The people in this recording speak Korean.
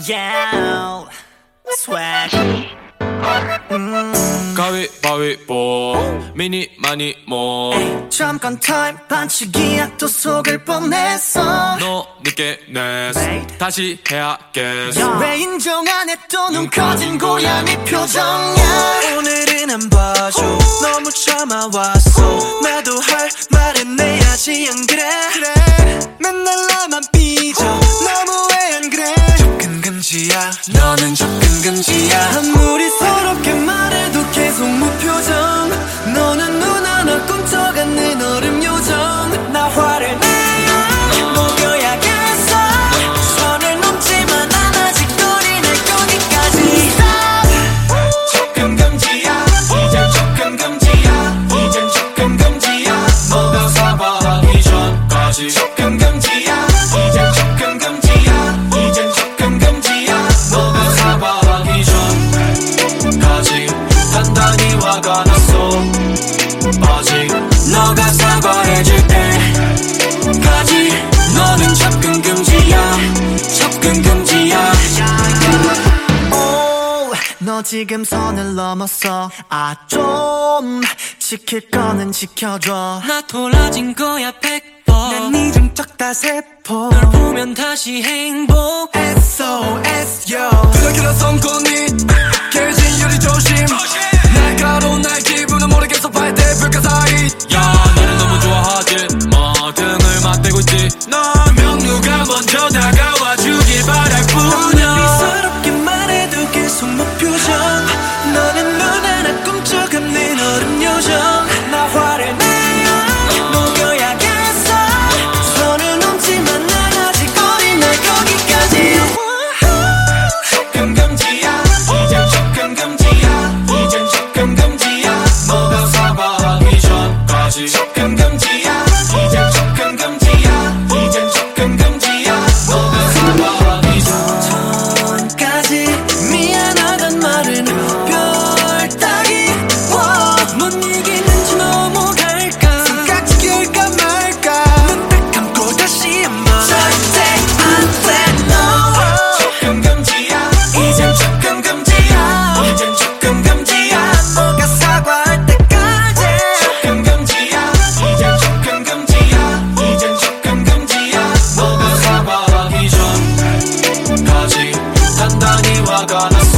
Yeah, swag. 가위바위보 미니 많이 뭐 잠깐 타임 반칙이야 또 속을 뻔했어 너 늦게 냈어 다시 해야겠어 왜 인정 안 해 또 눈 커진 고양이 표정이야 오늘은 안 봐줘 너무 참아왔어 나도 할 말은 내야지 안 그래 맨날 나만 삐져 너무해 안 그래 접근 금지야 너는 접근 금지야 아무리 서럽게 말해도 계속 무표정 너는 눈 하나 꼼짝 않는 얼음 요정 나 화를 내야 녹여야겠어 선을 넘지만 안 아직 거리 날 거기까지 접근 금지야 이젠 접근 금지야 이젠 접근 금지야 너가 사과하기 전까지 접근 금지야 이젠 접근 금지야 이젠 접근 금지야 너가 사과하기 전까지 단단히 화가 났어 아직 너가 사과해줄 때까지 너는 접근 금지야 접근 금지야 오, 너 지금 선을 넘었어 아 좀 지킬 거는 지켜줘 나 돌아진 거야 100번 난 이름 적다 세포 널 보면 다시 행복 SOS yo 그렇게나 성공이 깨진 유리 조심 날카로운 나의 기분은 모르겠어 발대 불가사의 야 나를 너무 좋아하지 마 등을 맞대고 있지 명 누가 먼저 다가와 주길 바랄 뿐이야 비서럽게 말해도 계속 무표정 너는 눈 하나 꼼짝 않는 얼음 요정 나 화를 내야 녹여야겠어 선을 넘지만 난 아직 거리 날 거기까지 접근 금지야 이젠 접근 금지야 이젠 접근 금지야 너가 사과하기 전까지 접근 금지야 이젠 접근 금지야 이젠 접근 금지야 너가 사과하기 전까지 미안하단 말은 별 따기 못 이기는지 넘어갈까 손깍지 낄까 말까 눈 딱 감고 다시 한번 절대 안돼 no 접근 금지야 이젠 접근 금지야 이젠 접근 금지야 너가 사과할 때까지 접근 금지야 이젠 접근 금지야 이젠 접근 금지야 너가 사과하기 전까지 단단히 화가 났어